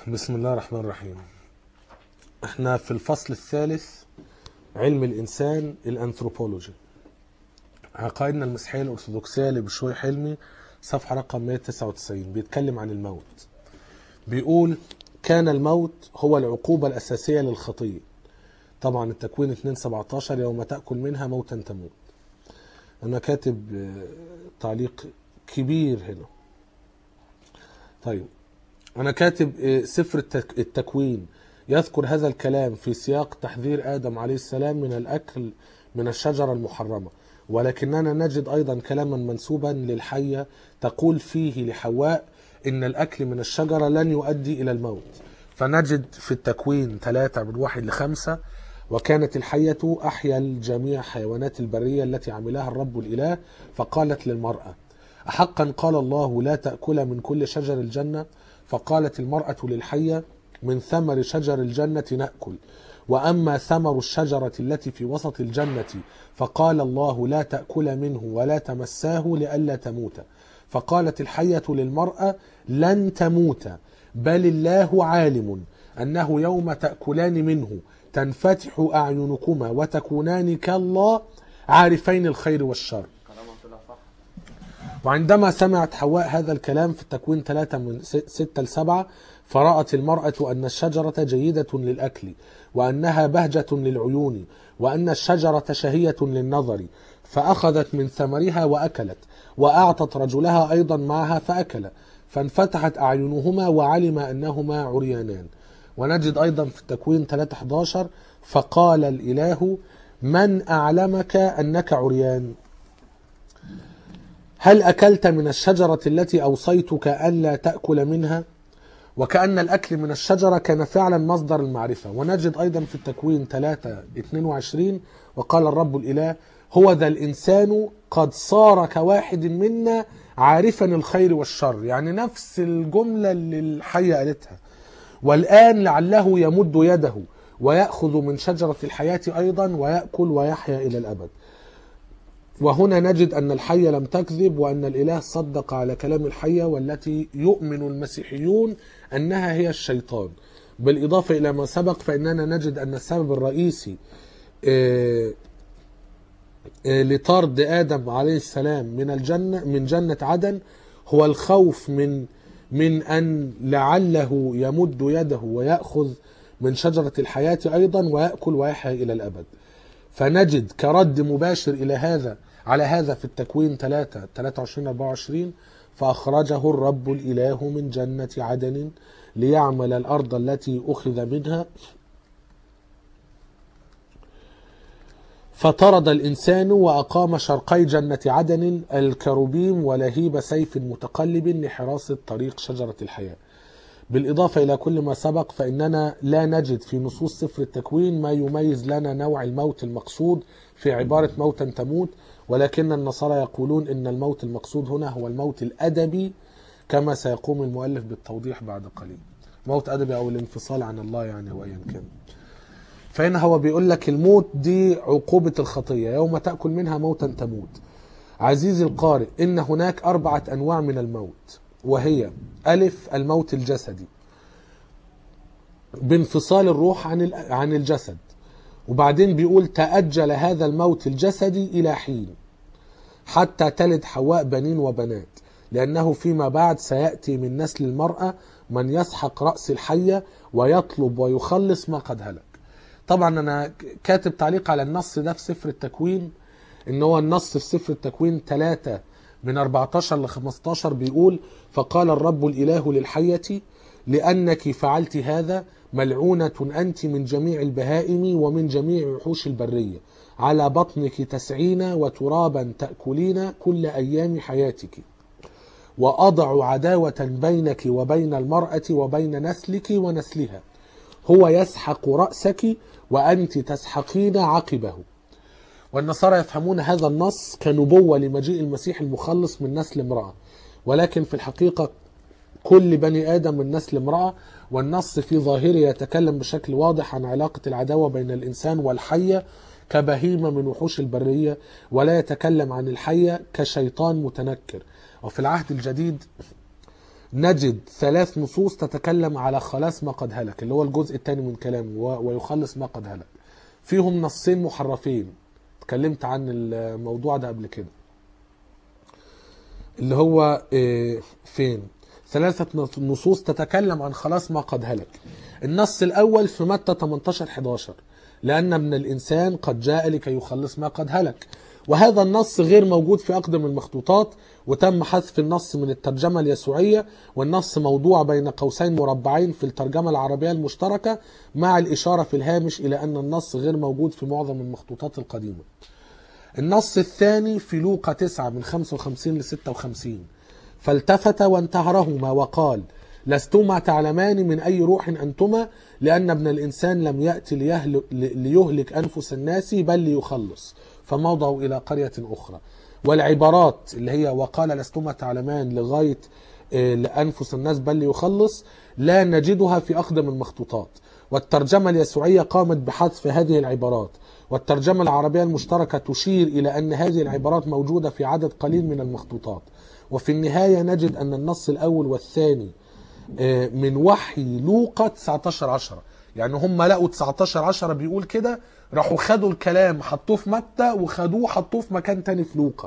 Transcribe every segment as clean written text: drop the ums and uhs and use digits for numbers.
بسم الله الرحمن الرحيم. احنا في الفصل الثالث، علم الإنسان، الأنثروبولوجي. عقائدنا المسيحية الأرثوذكسية لبشوي حلمي، صفحة رقم 199، بيتكلم عن الموت. بيقول: كان الموت هو العقوبة الأساسية للخطية. طبعا التكوين 2:17 يوم تأكل منها موتا تموت. أنا كاتب تعليق كبير هنا. طيب، أنا كاتب سفر التكوين يذكر هذا الكلام في سياق تحذير آدم عليه السلام من الأكل من الشجرة المحرمة، ولكننا نجد أيضا كلاما منسوبا للحية تقول فيه لحواء إن الأكل من الشجرة لن يؤدي إلى الموت. فنجد في التكوين 3:1-5: وكانت الحية أحيا الجميع حيوانات البرية التي عملها الرب الإله، فقالت للمرأة: أحقا قال الله لا تأكل من كل شجر الجنة؟ فقالت المرأة للحية: من ثمر شجر الجنة نأكل، وأما ثمر الشجرة التي في وسط الجنة فقال الله لا تأكل منه ولا تمساه لئلا تموت. فقالت الحية للمرأة: لن تموت، بل الله عالم أنه يوم تأكلان منه تنفتح أعينكما وتكونان كالله عارفين الخير والشر. وعندما سمعت حواء هذا الكلام في التكوين 3:6-7: فرأت المرأة أن الشجرة جيدة للأكل، وأنها بهجة للعيون، وأن الشجرة شهية للنظر، فأخذت من ثمرها وأكلت، وأعطت رجلها أيضا معها فأكل، فانفتحت أعينهما وعلم أنهما عريانان. ونجد أيضا في التكوين 3:11: فقال الإله: من أعلمك أنك عريان؟ هل أكلت من الشجرة التي أوصيتك ألا تأكل منها؟ وكأن الأكل من الشجرة كان فعلا مصدر المعرفة. ونجد أيضا في التكوين 3:22: وقال الرب الإله: هو ذا الإنسان قد صار كواحد منا عارفا الخير والشر. يعني نفس الجملة اللي الحية قالتها. والآن لعله يمد يده ويأخذ من شجرة الحياة أيضا ويأكل ويحيا إلى الأبد. وهنا نجد أن الحية لم تكذب، وأن الإله صدق على كلام الحية، والتي يؤمن المسيحيون أنها هي الشيطان. بالإضافة إلى ما سبق، فإننا نجد أن السبب الرئيسي لطرد آدم عليه السلام من جنة عدن هو الخوف من أن لعله يمد يده ويأخذ من شجرة الحياة أيضا ويأكل ويحيا إلى الأبد. فنجد كرد مباشر على هذا في التكوين 3:23-24: فأخرجه الرب الإله من جنة عدن ليعمل الأرض التي أخذ منها، فطرد الإنسان وأقام شرقي جنة عدن الكروبيم ولهيب سيف متقلب لحراسة طريق شجرة الحياة. بالإضافة إلى كل ما سبق، فإننا لا نجد في نصوص سفر التكوين ما يميز لنا نوع الموت المقصود في عبارة موتا تموت، ولكن النصارى يقولون إن الموت المقصود هنا هو الموت الأدبي، كما سيقوم المؤلف بالتوضيح بعد قليل. موت أدبي أو الانفصال عن الله، يعني هو أيا كان. فهنا هو بيقول لك الموت دي عقوبة الخطية، يوم تأكل منها موتا تموت. عزيزي القارئ، إن هناك 4 أنواع من الموت، وهي: ألف، الموت الجسدي بانفصال الروح عن الجسد. وبعدين بيقول: تأجل هذا الموت الجسدي إلى حين حتى تلد حواء بنين وبنات، لأنه فيما بعد سيأتي من نسل المرأة من يسحق رأس الحية ويطلب ويخلص ما قد هلك. طبعا أنا كاتب تعليق على النص ده في سفر التكوين، إن هو النص في سفر التكوين 3:14-15 بيقول: فقال الرب الإله للحية: لأنك فعلت هذا ملعونة أنت من جميع البهائم ومن جميع وحوش البرية، على بطنك تسعين وترابا تأكلين كل أيام حياتك، وأضع عداوة بينك وبين المرأة وبين نسلك ونسلها، هو يسحق رأسك وأنت تسحقين عقبه. والنصارى يفهمون هذا النص كنبوة لمجيء المسيح المخلص من نسل امرأة، ولكن في الحقيقة كل بني آدم من نسل امرأة. والنص في ظاهره يتكلم بشكل واضح عن علاقة العداوة بين الإنسان والحية كبهيمة من وحوش البرية، ولا يتكلم عن الحية كشيطان متنكر. وفي العهد الجديد نجد 3 نصوص تتكلم على خلاص ما قد هلك، اللي هو الجزء الثاني من كلامه، ويخلص ما قد هلك. فيهم نصين محرفين، اتكلمت عن الموضوع ده قبل كده، اللي هو فين 3 نصوص تتكلم عن خلاص ما قد هلك. النص الأول في متى 18-11، لأن ابن الإنسان قد جاء لكي يخلص ما قد هلك. وهذا النص غير موجود في أقدم المخطوطات، وتم حذف النص من الترجمة اليسوعية، والنص موضوع بين قوسين مربعين في الترجمة العربية المشتركة، مع الإشارة في الهامش إلى أن النص غير موجود في معظم المخطوطات القديمة. النص الثاني في لوقا 9 من 55-56، فالتفت وانتهرهما وقال: لستما تعلمان من أي روح أنتما، لأن ابن الإنسان لم يأتي ليهلك أنفس الناس بل ليخلص، فمضوا إلى قرية أخرى. والعبارات اللي هي وقال لستما تعلمان لغاية لأنفس الناس بل ليخلص لا نجدها في أقدم المخطوطات، والترجمة اليسوعية قامت بحذف هذه العبارات، والترجمة العربية المشتركة تشير إلى أن هذه العبارات موجودة في عدد قليل من المخطوطات. وفي النهاية نجد أن النص الأول والثاني من وحي لوقا 19-10، يعني هم لقوا 19-10 بيقول كده، راحوا خدوا الكلام حطوه في متى وخدوه حطوه في مكان تاني في لوقا.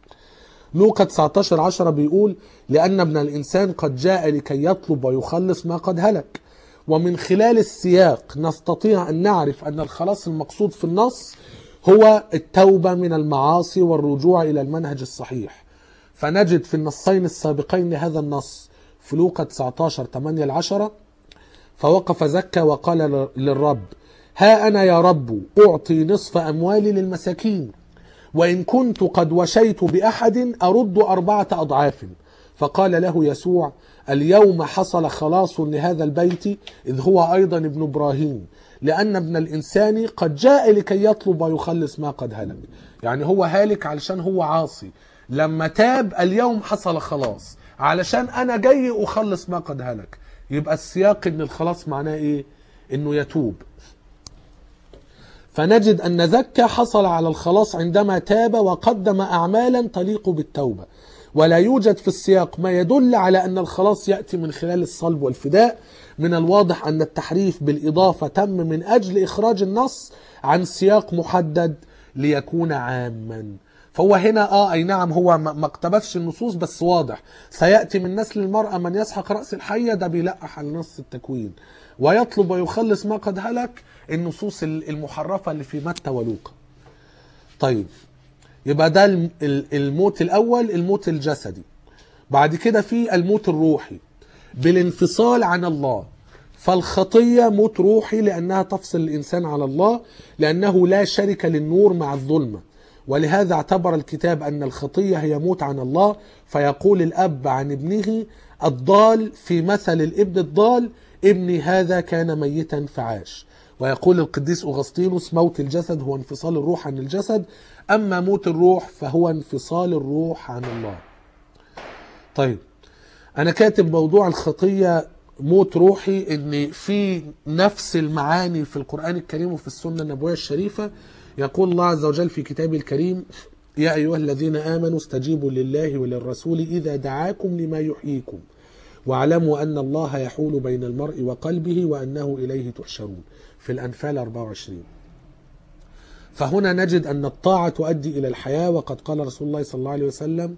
لوقا 19-10 بيقول: لأن ابن الإنسان قد جاء لكي يطلب ويخلص ما قد هلك. ومن خلال السياق نستطيع أن نعرف أن الخلاص المقصود في النص هو التوبة من المعاصي والرجوع إلى المنهج الصحيح. فنجد في النصين السابقين لهذا النص في لوقا 19:8-10: فوقف زكا وقال للرب: ها أنا يا رب أعطي نصف أموالي للمساكين، وإن كنت قد وشيت بأحد أرد 4 أضعاف. فقال له يسوع: اليوم حصل خلاص لهذا البيت، إذ هو أيضا ابن إبراهيم، لأن ابن الإنسان قد جاء لكي يطلب ويخلص ما قد هلك. يعني هو هالك علشان هو عاصي، لما تاب اليوم حصل خلاص علشان أنا جاي أخلص ما قد هلك. يبقى السياق إن الخلاص معناه إيه؟ إنه يتوب. فنجد أن زكا حصل على الخلاص عندما تاب وقدم أعمالا تليق بالتوبة، ولا يوجد في السياق ما يدل على أن الخلاص يأتي من خلال الصلب والفداء. من الواضح أن التحريف بالإضافة تم من أجل إخراج النص عن سياق محدد ليكون عاما. فهو هنا أي نعم هو ما اقتبسش النصوص، بس واضح سيأتي من نسل المرأة من يسحق رأس الحية، ده بيلقح على نص التكوين، ويطلب ويخلص ما قد هلك النصوص المحرفة اللي في متى ولوقا. طيب، يبقى ده الموت الأول، الموت الجسدي. بعد كده في الموت الروحي بالانفصال عن الله. فالخطية موت روحي لأنها تفصل الإنسان على الله، لأنه لا شرك للنور مع الظلمة. ولهذا اعتبر الكتاب أن الخطية هي موت عن الله. فيقول الأب عن ابنه الضال في مثل الابن الضال: ابني هذا كان ميتا فعاش. ويقول القديس أغسطينوس: موت الجسد هو انفصال الروح عن الجسد، أما موت الروح فهو انفصال الروح عن الله. طيب، أنا كاتب موضوع الخطية موت روحي إن في نفس المعاني في القرآن الكريم وفي السنة النبوية الشريفة. يقول الله عز وجل في كتابه الكريم: يا أيها الذين آمنوا استجيبوا لله وللرسول إذا دعاكم لما يحييكم، واعلموا أن الله يحول بين المرء وقلبه وأنه إليه تحشرون، في الأنفال 24. فهنا نجد أن الطاعة تؤدي إلى الحياة، وقد قال رسول الله صلى الله عليه وسلم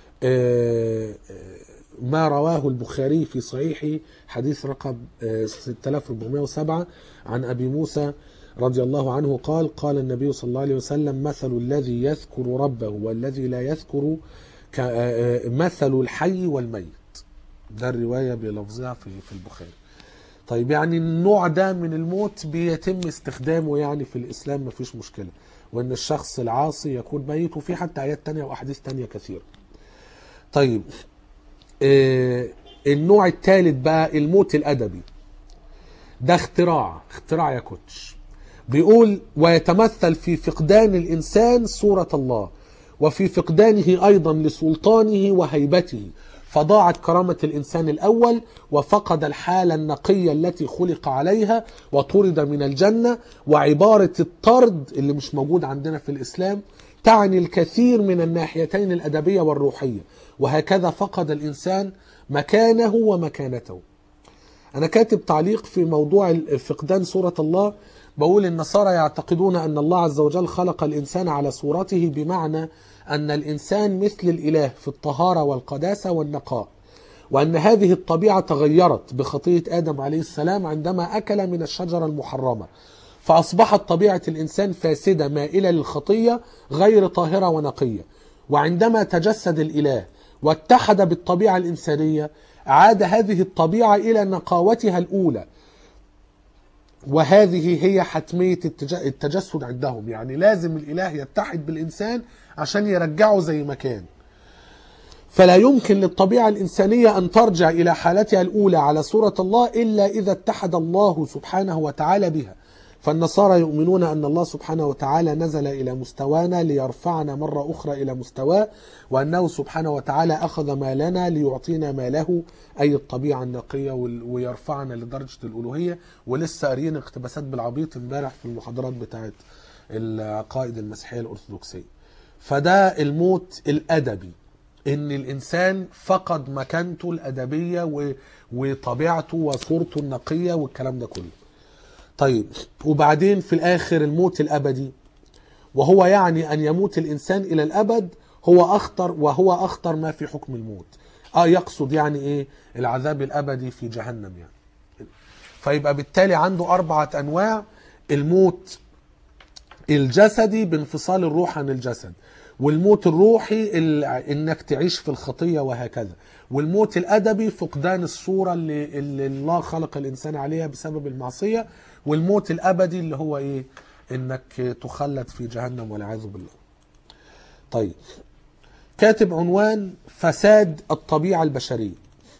ما رواه البخاري في صحيحه حديث رقم 6407 عن أبي موسى رضي الله عنه قال: قال النبي صلى الله عليه وسلم: مثل الذي يذكر ربه والذي لا يذكر مثل الحي والميت. ده الرواية بلفظها في البخاري. طيب، يعني النوع ده من الموت بيتم استخدامه يعني في الإسلام مفيش مشكلة، وأن الشخص العاصي يكون ميت، وفي حتى آيات تانية وأحاديث تانية كثيرة. طيب، النوع الثالث بقى الموت الأدبي. ده اختراع يا كوتش. بيقول: ويتمثل في فقدان الإنسان صورة الله، وفي فقدانه أيضا لسلطانه وهيبته، فضاعت كرامة الإنسان الأول، وفقد الحالة النقية التي خلق عليها، وطرد من الجنة. وعبارة الطرد اللي مش موجود عندنا في الإسلام تعني الكثير من الناحيتين الأدبية والروحية، وهكذا فقد الإنسان مكانه ومكانته. أنا كاتب تعليق في موضوع فقدان صورة الله، بقول النصارى يعتقدون أن الله عز وجل خلق الإنسان على صورته، بمعنى أن الإنسان مثل الإله في الطهارة والقداسة والنقاء، وأن هذه الطبيعة تغيرت بخطية آدم عليه السلام عندما أكل من الشجرة المحرمة، فأصبحت طبيعة الإنسان فاسدة مائلة للخطية غير طاهرة ونقية. وعندما تجسد الإله واتحد بالطبيعة الإنسانية، عاد هذه الطبيعة إلى نقاوتها الأولى، وهذه هي حتمية التجسد عندهم. يعني لازم الإله يتحد بالإنسان عشان يرجعه زي ما كان. فلا يمكن للطبيعة الإنسانية أن ترجع إلى حالتها الأولى على صورة الله إلا إذا اتحد الله سبحانه وتعالى بها. فالنصارى يؤمنون أن الله سبحانه وتعالى نزل إلى مستوانا ليرفعنا مرة أخرى إلى مستواه، وأنه سبحانه وتعالى أخذ مالنا ليعطينا ماله، أي الطبيعة النقية، ويرفعنا لدرجة الألوهية. ولسه قارين اقتباسات بالعبيط امبارح في المحاضرات بتاعت العقائد المسيحية الأرثوذكسية. فده الموت الأدبي، ان الانسان فقد مكانته الادبيه وطبيعته وصورته النقيه والكلام ده كله. طيب، وبعدين في الاخر الموت الابدي، وهو يعني ان يموت الانسان الى الابد، وهو اخطر ما في حكم الموت. يقصد يعني ايه؟ العذاب الابدي في جهنم يعني. فيبقى بالتالي عنده 4 انواع: الموت الجسدي بانفصال الروح عن الجسد، والموت الروحي انك تعيش في الخطية وهكذا، والموت الادبي فقدان الصورة اللي الله خلق الانسان عليها بسبب المعصية، والموت الابدي اللي هو ايه؟ انك تخلد في جهنم والعياذ بالله. طيب، كاتب عنوان فساد الطبيعة البشرية،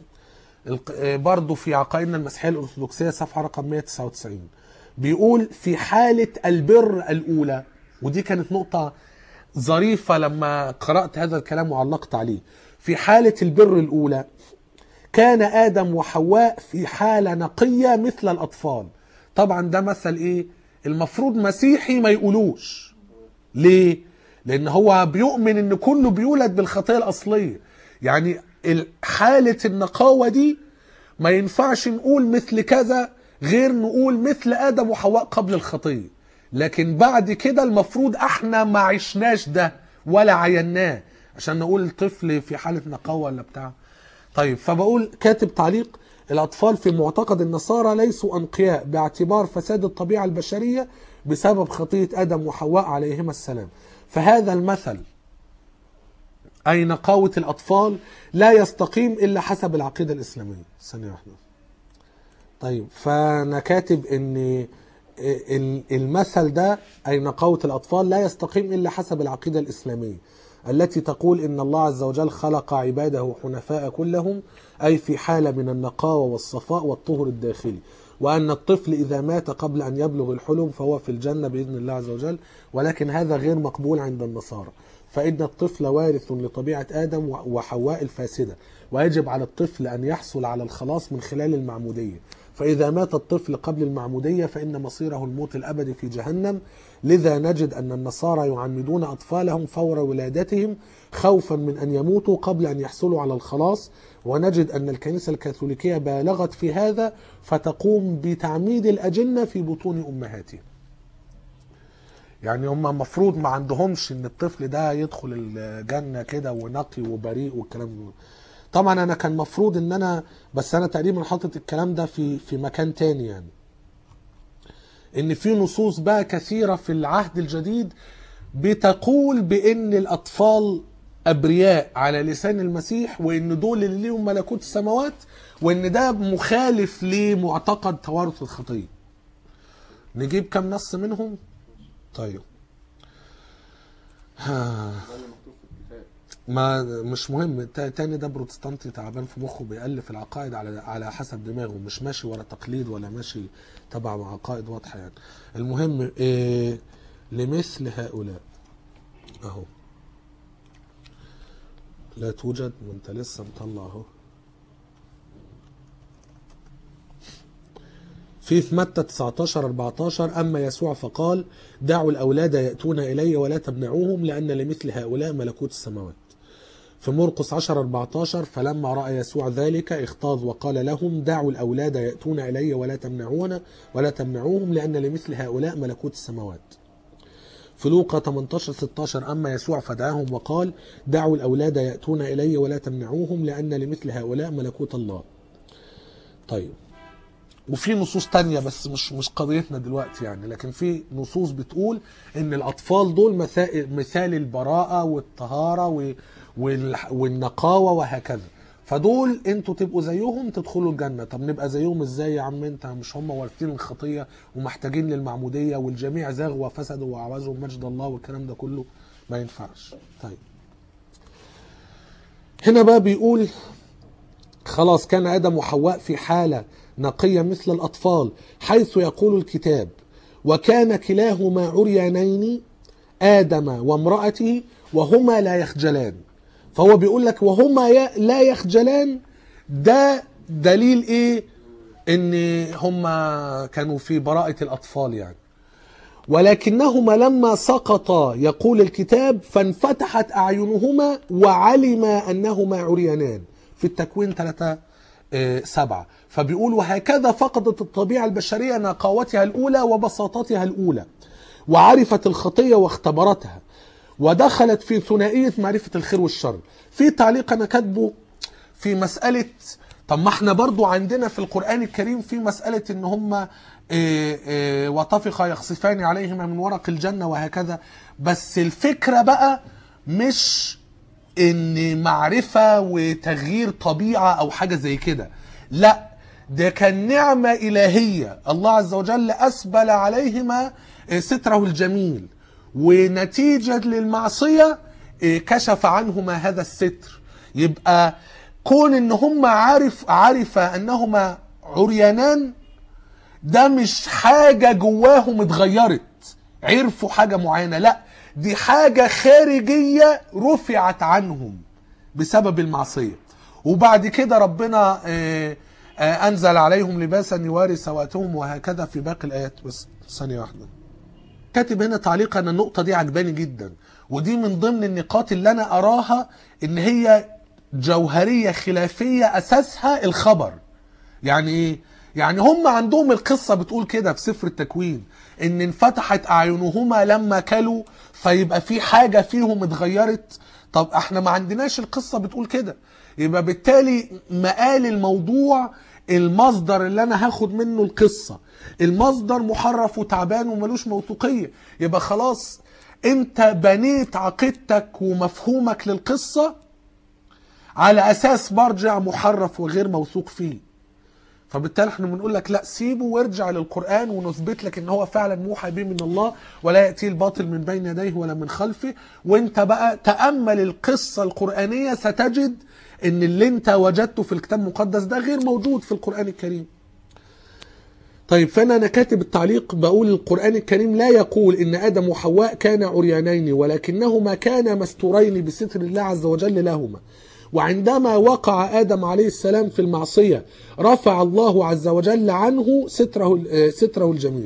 برضو في عقائدنا المسيحية الأرثوذكسية صفحة رقم 199. بيقول في حالة البر الأولى، ودي كانت نقطة ظريفة لما قرأت هذا الكلام وعلقت عليه. في حالة البر الأولى كان آدم وحواء في حالة نقية مثل الأطفال. طبعا ده مثل إيه؟ المفروض مسيحي ما يقولوش. ليه؟ لأن هو بيؤمن إن كله بيولد بالخطية الأصلية. يعني حالة النقاوة دي ما ينفعش نقول مثل كذا، غير نقول مثل آدم وحواء قبل الخطية. لكن بعد كده المفروض احنا ما عشناش ده ولا عيناه عشان نقول الطفل في حالة نقاوة ولا بتاع. طيب، فبقول كاتب تعليق: الأطفال في معتقد النصارى ليسوا أنقياء باعتبار فساد الطبيعة البشرية بسبب خطية آدم وحواء عليهما السلام. فهذا المثل، أي نقاوة الأطفال، لا يستقيم إلا حسب العقيدة الإسلامية. ثانية واحدة. طيب، فأنا كاتب إن المثل ده، أي نقاوة الأطفال، لا يستقيم إلا حسب العقيدة الإسلامية التي تقول إن الله عز وجل خلق عباده حنفاء كلهم، أي في حالة من النقاوة والصفاء والطهر الداخلي، وأن الطفل إذا مات قبل أن يبلغ الحلم فهو في الجنة بإذن الله عز وجل. ولكن هذا غير مقبول عند النصارى، فإن الطفل وارث لطبيعة آدم وحواء الفاسدة، ويجب على الطفل أن يحصل على الخلاص من خلال المعمودية. فإذا مات الطفل قبل المعمودية فإن مصيره الموت الأبدي في جهنم. لذا نجد أن النصارى يعمدون أطفالهم فور ولادتهم خوفا من أن يموتوا قبل أن يحصلوا على الخلاص. ونجد أن الكنيسة الكاثوليكية بالغت في هذا، فتقوم بتعميد الأجنة في بطون أمهاتهم. يعني هم مفروض ما عندهمش ان الطفل ده يدخل الجنة كده ونقي وبريء والكلام ده. طبعا انا كان مفروض ان انا، بس انا تقريبا حاطط الكلام ده في مكان تاني، يعني ان في نصوص بقى كثيرة في العهد الجديد بتقول بان الاطفال ابرياء على لسان المسيح، وان دول اللي ليهم ملكوت السماوات، وان ده مخالف لمعتقد توارث الخطية. نجيب كم نص منهم؟ طيب، ما مش مهم. تاني ده بروتستانتي تعبان في مخه، بيألف العقائد على حسب دماغه، مش ماشي ورا تقليد ولا ماشي تبع عقائد واضحة يعني. المهم لمثل هؤلاء اهو لا توجد، وانت لسه مطلع اهو. في متى 19-14 أما يسوع فقال دعوا الأولاد يأتون إلي ولا تمنعوهم لأن لمثل هؤلاء ملكوت السماوات. في مرقس 10-14 فلما رأى يسوع ذلك اغتاظ وقال لهم دعوا الأولاد يأتون إلي ولا تمنعوهم لأن لمثل هؤلاء ملكوت السماوات. في لوقا 18-16 أما يسوع فدعاهم وقال دعوا الأولاد يأتون إلي ولا تمنعوهم لأن لمثل هؤلاء ملكوت الله. طيب، وفي نصوص تانية بس مش قضيتنا دلوقتي يعني، لكن في نصوص بتقول ان الاطفال دول مثال البراءة والطهارة والنقاوة وهكذا، فدول انتوا تبقوا زيهم تدخلوا الجنة. طب نبقى زيهم ازاي يا عم انت؟ مش هم وارثين الخطية ومحتاجين للمعمودية والجميع زاغوا وفسدوا وعوزوا مجد الله والكلام ده كله؟ ما ينفعش. طيب، هنا بقى بيقول خلاص كان آدم وحواء في حالة نقية مثل الأطفال، حيث يقول الكتاب وكان كلاهما عريانين آدم وامرأته وهما لا يخجلان. فهو بيقول لك وهما لا يخجلان، ده دليل ايه؟ ان هما كانوا في براءة الأطفال يعني. ولكنهما لما سقطا يقول الكتاب فانفتحت أعينهما وعلما أنهما عريانان في التكوين 3:7. فبيقول وهكذا فقدت الطبيعة البشرية نقاوتها الأولى وبساطتها الأولى، وعرفت الخطية واختبرتها، ودخلت في ثنائية معرفة الخير والشر. في تعليق أنا كاتبه في مسألة، طب ما احنا برضو عندنا في القرآن الكريم في مسألة ان هم وطفقا يخصفان عليهما من ورق الجنة وهكذا، بس الفكرة بقى مش ان معرفة وتغيير طبيعة او حاجة زي كده، لا، ده كان نعمة إلهية. الله عز وجل أسبل عليهما ستره الجميل، ونتيجة للمعصية كشف عنهما هذا الستر. يبقى كون ان هم عرف انهما عريانان، ده مش حاجة جواهم اتغيرت عرفوا حاجة معينة، لا، دي حاجة خارجية رفعت عنهم بسبب المعصية. وبعد كده ربنا أنزل عليهم لباسا يواري سواتهم وهكذا في باقي الآيات. بس ثانية واحدة، كاتب هنا تعليق أن النقطة دي عجباني جدا، ودي من ضمن النقاط اللي أنا أراها إن هي جوهرية خلافية أساسها الخبر. يعني إيه؟ يعني هم عندهم القصة بتقول كده في سفر التكوين إن انفتحت أعينهما لما كلوا، فيبقى في حاجة فيهم اتغيرت. طب احنا ما عندناش القصة بتقول كده، يبقى بالتالي مقال الموضوع المصدر اللي انا هاخد منه القصة المصدر محرف وتعبان وملوش موثوقية. يبقى خلاص انت بنيت عقيدتك ومفهومك للقصة على اساس مرجع محرف وغير موثوق فيه. فبالتالي احنا بنقول لك لا، سيبه وارجع للقرآن ونثبت لك ان هو فعلا موحى به من الله ولا يأتي الباطل من بين يديه ولا من خلفه. وانت بقى تأمل القصة القرآنية ستجد ان اللي انت وجدته في الكتاب المقدس ده غير موجود في القرآن الكريم. طيب، فانا كاتب التعليق بقول القرآن الكريم لا يقول ان آدم وحواء كانا عريانين، ولكنهما كانا مستورين بستر الله عز وجل لهما. وعندما وقع آدم عليه السلام في المعصية رفع الله عز وجل عنه ستره الجميل.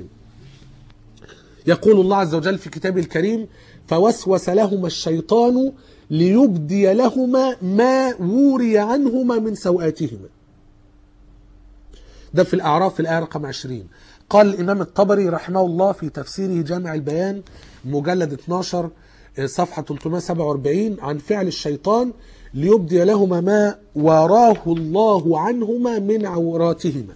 يقول الله عز وجل في كتابه الكريم فوسوس لهما الشيطان ليبدي لهما ما وري عنهما من سوآتهما. ده في الأعراف في الآية رقم 20. قال الإمام الطبري رحمه الله في تفسيره جامع البيان مجلد 12 صفحة 347 عن فعل الشيطان ليبدي لهما ما وراه الله عنهما من عوراتهما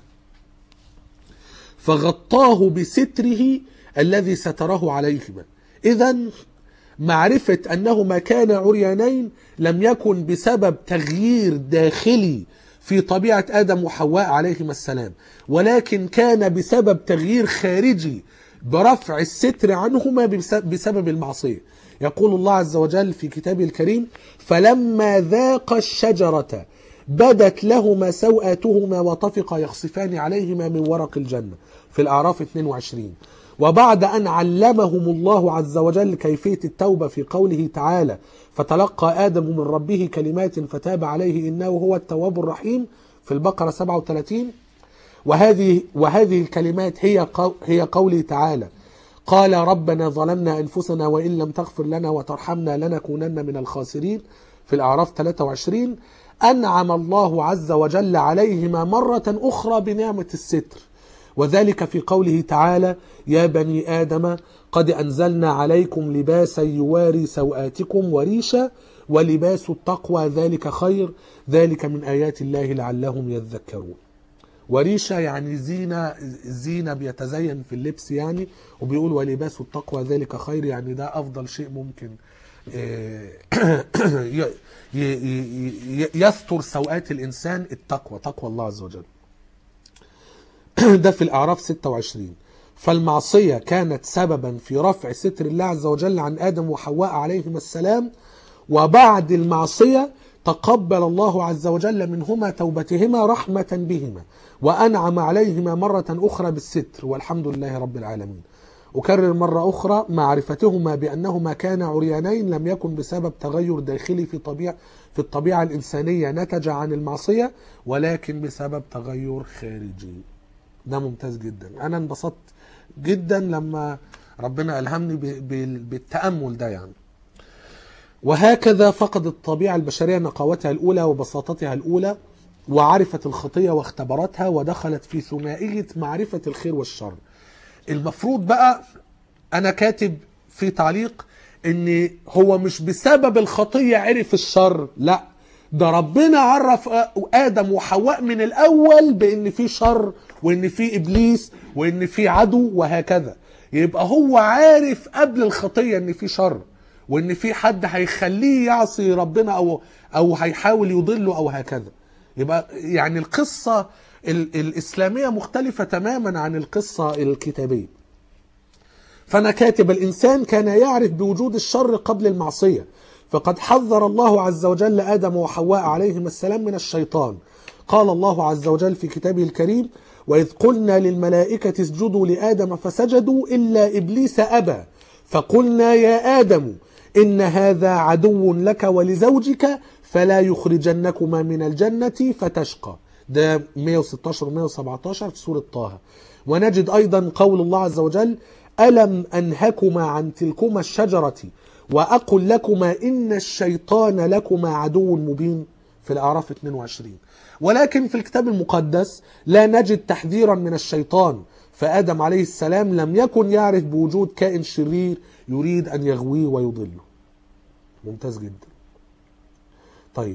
فغطاه بستره الذي ستره عليهما. إذن معرفة أنهما كانا عريانين لم يكن بسبب تغيير داخلي في طبيعة آدم وحواء عليهما السلام، ولكن كان بسبب تغيير خارجي برفع الستر عنهما بسبب المعصية. يقول الله عز وجل في كتابه الكريم فلما ذاقا الشجرة بدت لهما سوآتهما وطفقا يخصفان عليهما من ورق الجنة في الأعراف 22. وبعد أن علمهم الله عز وجل كيفية التوبة في قوله تعالى فتلقى آدم من ربه كلمات فتاب عليه إنه هو التواب الرحيم في البقرة 37، وهذه الكلمات هي قوله تعالى: قال ربنا ظلمنا أنفسنا وإن لم تغفر لنا وترحمنا لنكونن من الخاسرين في الأعراف 23. أنعم الله عز وجل عليهما مرة أخرى بنعمة الستر، وذلك في قوله تعالى: يا بني آدم قد أنزلنا عليكم لباسا يواري سوآتكم وريشا ولباس التقوى ذلك خير ذلك من آيات الله لعلهم يذكرون. وريشة يعني زينة بيتزين في اللبس يعني، وبيقول ولباس التقوى ذلك خير، يعني ده أفضل شيء ممكن يستر سوءات الإنسان، التقوى، تقوى الله عز وجل. ده في الأعراف 26. فالمعصية كانت سببا في رفع ستر الله عز وجل عن آدم وحواء عليهما السلام، وبعد المعصية تقبل الله عز وجل منهما توبتهما رحمة بهما، وأنعم عليهما مرة أخرى بالستر، والحمد لله رب العالمين. أكرر مرة أخرى: معرفتهما بأنهما كانا عريانين لم يكن بسبب تغير داخلي في الطبيعة الإنسانية نتج عن المعصية، ولكن بسبب تغير خارجي. ده ممتاز جدا. أنا انبسطت جدا لما ربنا ألهمني بالتأمل ده يعني. وهكذا فقدت الطبيعة البشرية نقاوتها الأولى وبساطتها الأولى، وعرفت الخطية واختبرتها، ودخلت في ثنائية معرفة الخير والشر. المفروض بقى أنا كاتب في تعليق إن هو مش بسبب الخطية عرف الشر، لا، ده ربنا عرف آدم وحواء من الأول بإن في شر وإن في إبليس وإن في عدو وهكذا. يبقى هو عارف قبل الخطية إن في شر وإن في حد هيخليه يعصي ربنا أو هيحاول يضله أو هكذا. يبقى يعني القصة الإسلامية مختلفة تماما عن القصة الكتابية. فأنا كاتب: الإنسان كان يعرف بوجود الشر قبل المعصية، فقد حذر الله عز وجل آدم وحواء عليهما السلام من الشيطان. قال الله عز وجل في كتابه الكريم: وإذ قلنا للملائكة اسجدوا لآدم فسجدوا إلا إبليس أبى فقلنا يا آدم إن هذا عدو لك ولزوجك فلا يخرجنكما من الجنة فتشقى. ده 116 و 117 في سورة طه. ونجد أيضا قول الله عز وجل: ألم أنهكما عن تلكما الشجرة وأقل لكما إن الشيطان لكما عدو مبين في الأعراف 22. ولكن في الكتاب المقدس لا نجد تحذيرا من الشيطان، فآدم عليه السلام لم يكن يعرف بوجود كائن شرير يريد أن يغويه ويضله. ممتاز جدا. طيب،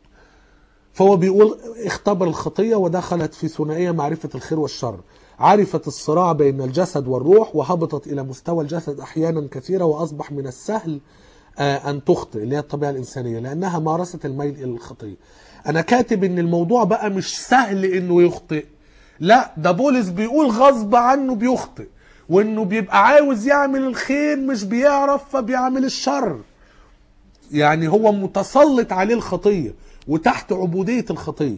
فهو بيقول اختبر الخطية ودخلت في ثنائية معرفة الخير والشر، عرفت الصراع بين الجسد والروح، وهبطت إلى مستوى الجسد أحيانا كثيرة، وأصبح من السهل أن تخطئ، اللي هي الطبيعة الإنسانية، لأنها مارست الميل إلى الخطية. أنا كاتب إن الموضوع بقى مش سهل إنه يخطئ، لا، ده بولس بيقول غصب عنه بيخطئ، وإنه بيبقى عاوز يعمل الخير مش بيعرف فبيعمل الشر. يعني هو متسلط عليه الخطية وتحت عبودية الخطية.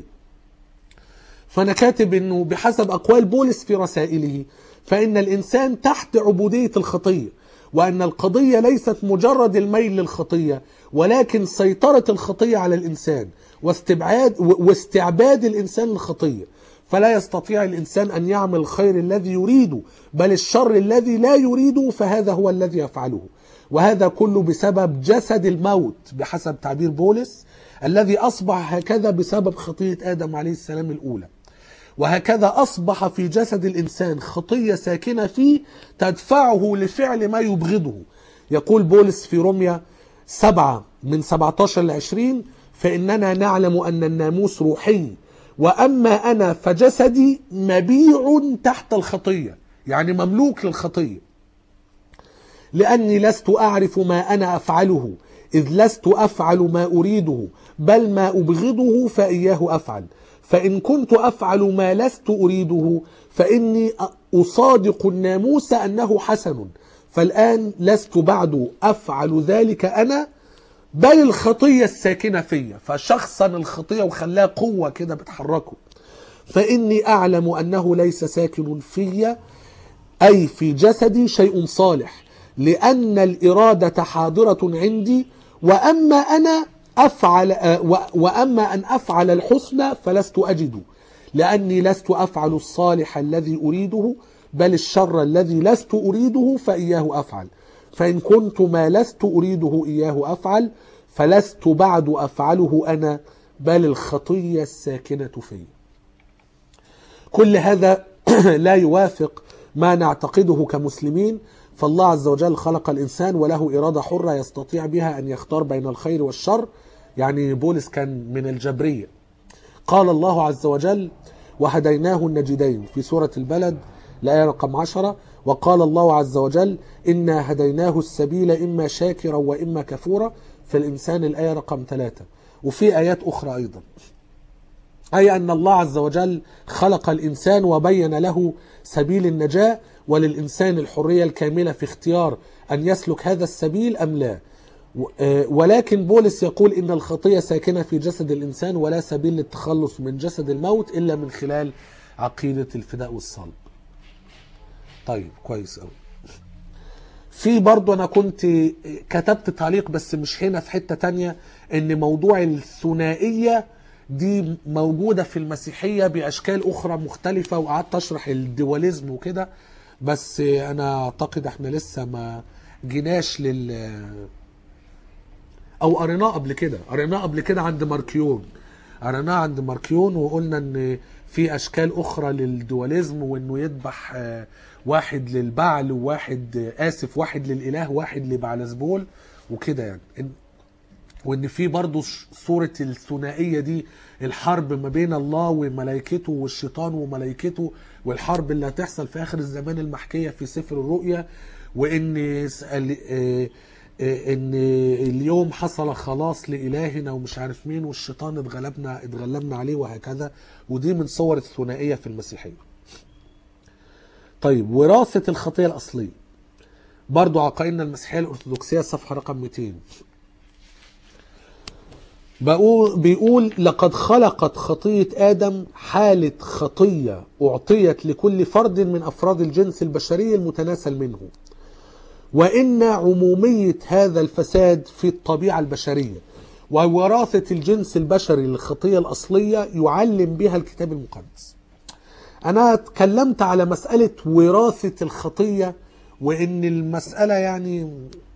فأنا كاتب إنه بحسب أقوال بولس في رسائله فإن الإنسان تحت عبودية الخطية، وأن القضية ليست مجرد الميل للخطية، ولكن سيطرة الخطية على الإنسان واستعباد الإنسان للخطية، فلا يستطيع الإنسان أن يعمل الخير الذي يريده بل الشر الذي لا يريده، فهذا هو الذي يفعله. وهذا كله بسبب جسد الموت بحسب تعبير بولس، الذي أصبح هكذا بسبب خطية آدم عليه السلام الأولى. وهكذا أصبح في جسد الإنسان خطية ساكنة فيه تدفعه لفعل ما يبغضه. يقول بولس في روميا 7 من 17 ل 20: فإننا نعلم أن الناموس روحي، وأما أنا فجسدي مبيع تحت الخطية، يعني مملوك للخطية، لأني لست أعرف ما أنا أفعله، إذ لست أفعل ما أريده بل ما أبغضه فإياه أفعل. فإن كنت أفعل ما لست أريده فإني أصادق الناموس أنه حسن، فالآن لست بعد أفعل ذلك أنا بل الخطية الساكنة فيا. فشخصا الخطية وخلاها قوة كده بتحركه. فإني أعلم أنه ليس ساكن فيا أي في جسدي شيء صالح، لأن الإرادة حاضرة عندي، وأما أن أفعل الحسنى فلست أجد، لأني لست أفعل الصالح الذي أريده بل الشر الذي لست أريده فإياه أفعل. فإن كنت ما لست أريده إياه أفعل فلست بعد أفعله أنا بل الخطية الساكنة في. كل هذا لا يوافق ما نعتقده كمسلمين، فالله عز وجل خلق الإنسان وله إرادة حرة يستطيع بها أن يختار بين الخير والشر. يعني بولس كان من الجبرية. قال الله عز وجل وهديناه النجدين في سورة البلد الآية رقم 10. وقال الله عز وجل إنا هديناه السبيل إما شاكرا وإما كفورا في الإنسان الآية رقم 3. وفي آيات أخرى أيضا، أي أن الله عز وجل خلق الإنسان وبين له سبيل النجاة، وللإنسان الحرية الكاملة في اختيار أن يسلك هذا السبيل أم لا. ولكن بولس يقول إن الخطية ساكنة في جسد الإنسان ولا سبيل للتخلص من جسد الموت إلا من خلال عقيدة الفداء والصلب. طيب كويس أوي. في برضو أنا كنت كتبت تعليق بس مش هنا، في حتة تانية، إن موضوع الثنائية دي موجودة في المسيحية بأشكال أخرى مختلفة، وقعدت أشرح الدواليزم وكده، بس أنا أعتقد إحنا لسه ما جيناش أو قريناه قبل كده عند ماركيون، وقلنا إن في أشكال أخرى للدواليزم، وإنه يذبح واحد للبعل واحد للإله واحد لبعلزبول وكده يعني. وإن في برضو صورة الثنائية دي، الحرب ما بين الله وملائكته والشيطان وملائكته، والحرب اللي هتحصل في آخر الزمان المحكية في سفر الرؤيا، وإن إن اليوم حصل خلاص لإلهنا ومش عارف مين، والشيطان اتغلبنا عليه وهكذا. ودي من صور الثنائية في المسيحية. طيب وراثة الخطية الأصلية برضو عقائدنا المسيحية الأرثوذكسية صفحة رقم 200 بيقول لقد خلقت خطية آدم حالة خطية أعطيت لكل فرد من أفراد الجنس البشري المتناسل منه، وإن عمومية هذا الفساد في الطبيعة البشرية ووراثة الجنس البشري للخطية الأصلية يعلم بها الكتاب المقدس. أنا اتكلمت على مسألة وراثة الخطية، وإن المسألة يعني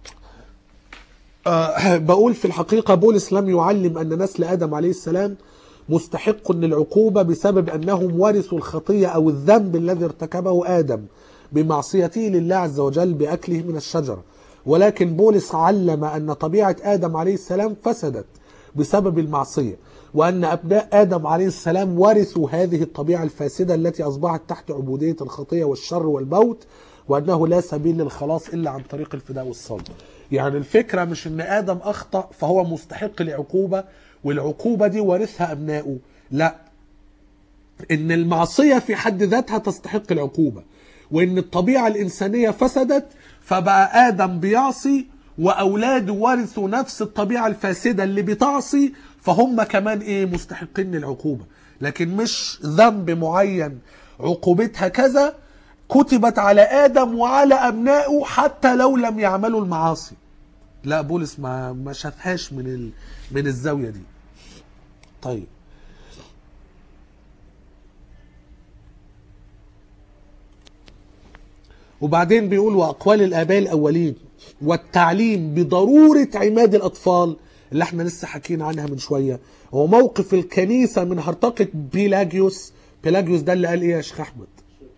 بقول في الحقيقة بولس لم يعلم أن نسل آدم عليه السلام مستحق للعقوبة بسبب أنهم ورثوا الخطية أو الذنب الذي ارتكبه آدم بمعصيته لله عز وجل بأكله من الشجرة، ولكن بولس علم أن طبيعة آدم عليه السلام فسدت بسبب المعصية، وأن أبناء آدم عليه السلام ورثوا هذه الطبيعة الفاسدة التي أصبحت تحت عبودية الخطية والشر والموت، وأنه لا سبيل للخلاص إلا عن طريق الفداء والصلب. يعني الفكرة مش أن آدم أخطأ فهو مستحق لعقوبة والعقوبة دي ورثها أبنائه، لا، إن المعصية في حد ذاتها تستحق العقوبة، وإن الطبيعة الإنسانية فسدت فبقى آدم بيعصي وأولاده ورثوا نفس الطبيعة الفاسدة اللي بتعصي، فهم كمان مستحقين للعقوبة، لكن مش ذنب معين عقوبتها كذا كتبت على آدم وعلى أبنائه حتى لو لم يعملوا المعاصي. لا، بولس ما شافهاش من الزاوية دي. طيب وبعدين بيقول وأقوال الآباء الأولين والتعليم بضرورة عماد الأطفال اللي احنا لسه حكينا عنها من شوية، وموقف الكنيسة من هرطقة بيلاجيوس ده اللي قال ايه يا شيخ أحمد؟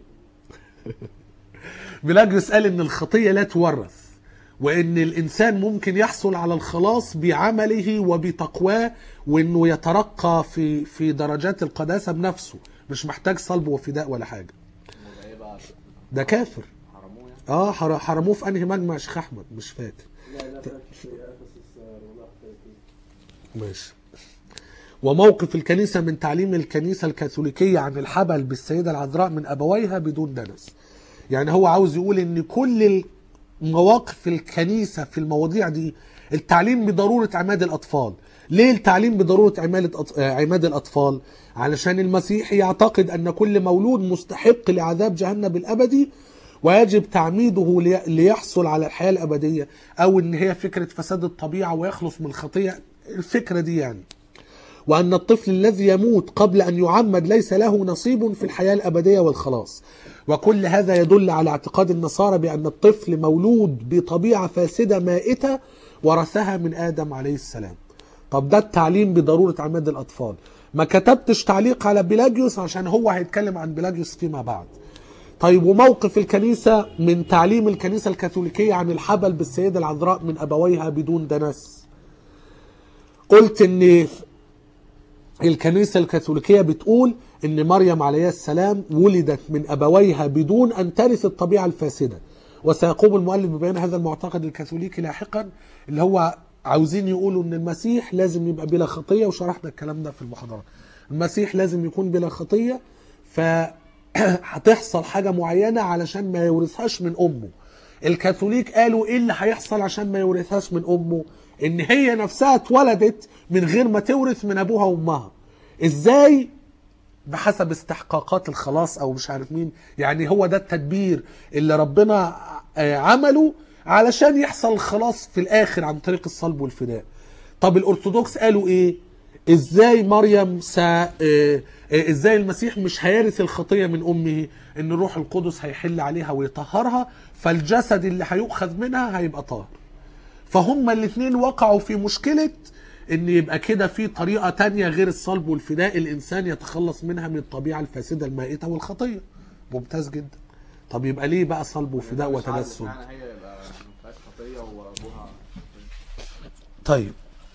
بيلاجيوس قال ان الخطية لا تورث، وان الانسان ممكن يحصل على الخلاص بعمله وبتقواه، وانه يترقى في درجات القداسة بنفسه، مش محتاج صلب وفداء ولا حاجة. ده كافر. حرموه في انهي مجمع يا شيخ احمد؟ مش فاكر. ماشي. وموقف الكنيسة من تعليم الكنيسة الكاثوليكية عن الحبل بالسيدة العذراء من أبويها بدون دنس. يعني هو عاوز يقول ان كل مواقف الكنيسة في المواضيع دي التعليم بضرورة عماد الأطفال. ليه التعليم بضرورة عماد الأطفال؟ علشان المسيح يعتقد أن كل مولود مستحق لعذاب جهنم الأبدي ويجب تعميده ليحصل على الحياة الأبدية، أو أن هي فكرة فساد الطبيعة ويخلص من الخطية، الفكرة دي يعني. وأن الطفل الذي يموت قبل أن يعمد ليس له نصيب في الحياة الأبدية والخلاص. وكل هذا يدل على اعتقاد النصارى بأن الطفل مولود بطبيعة فاسدة مائتة ورثها من آدم عليه السلام. طب ده التعليم بضرورة عماد الأطفال. ما كتبتش تعليق على بيلاجيوس عشان هو هيتكلم عن بيلاجيوس فيما بعد. طيب وموقف الكنيسة من تعليم الكنيسة الكاثوليكية عن الحبل بالسيدة العذراء من أبويها بدون دنس. قلت ان الكنيسة الكاثوليكية بتقول ان مريم عليه السلام ولدت من أبويها بدون أن ترث الطبيعة الفاسدة. وسيقوم المؤلف ببيان هذا المعتقد الكاثوليكي لاحقا، اللي هو عاوزين يقولوا ان المسيح لازم يبقى بلا خطية، وشرحنا الكلام ده في المحاضرة. المسيح لازم يكون بلا خطية، فهتحصل حاجة معينة علشان ما يورثهاش من أمه. الكاثوليك قالوا ايه اللي هيحصل عشان ما يورثهاش من أمه؟ ان هي نفسها اتولدت من غير ما تورث من أبوها وأمها. ازاي؟ بحسب استحقاقات الخلاص او مش عارف مين. يعني هو ده التدبير اللي ربنا عمله علشان يحصل الخلاص في الاخر عن طريق الصلب والفداء. طب الارثوذكس قالوا ايه؟ ازاي مريم ازاي المسيح مش هيرث الخطية من امه؟ ان الروح القدس هيحل عليها ويطهرها، فالجسد اللي هيؤخذ منها هيبقى طاهر. فهم الاثنين وقعوا في مشكلة ان يبقى كده في طريقة تانية غير الصلب والفداء الانسان يتخلص منها من الطبيعة الفاسدة المائتة والخطية. ممتاز جدا. طب يبقى ليه بقى صلب وفداء وتجسد؟ طيب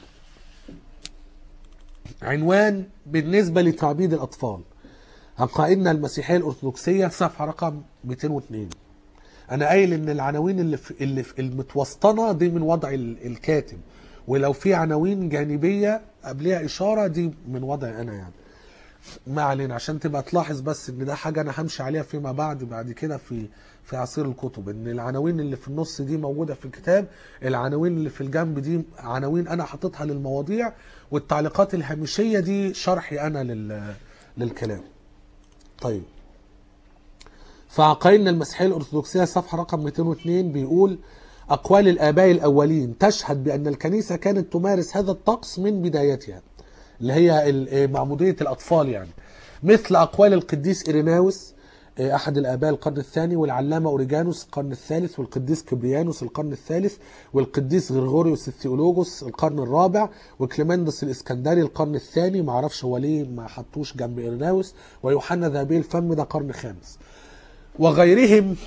عنوان بالنسبة لتعبيد الأطفال، عقائدنا المسيحية الأرثوذكسية، صفحة رقم 202. أنا قايل إن العناوين اللي في المتوسطنة دي من وضع الكاتب، ولو في عناوين جانبية قبلها إشارة دي من وضعي أنا يعني. ما علينا، عشان تبقى تلاحظ بس إن ده حاجة أنا همشي عليها فيما بعد كده في عصير الكتب، إن العناوين اللي في النص دي موجودة في الكتاب، العناوين اللي في الجنب دي عناوين أنا حاططها للمواضيع، والتعليقات الهامشية دي شرحي أنا للكلام. طيب، فعقائدنا المسيحية الأرثوذكسية صفحة رقم 202 بيقول: أقوال الآباء الأولين تشهد بأن الكنيسة كانت تمارس هذا الطقس من بدايتها، اللي هي معمودية الأطفال يعني، مثل أقوال القديس إيريناوس أحد الآباء القرن الثاني، والعلامة أوريجانوس القرن الثالث، والقديس كبريانوس القرن الثالث، والقديس غرغوريوس الثيولوجوس القرن الرابع، وكليمندس الإسكندري القرن الثاني، معرفش هو ليه ما حطوش جنب إيريناوس، ويوحنا ذهبي الفم ده قرن خامس، وغيرهم.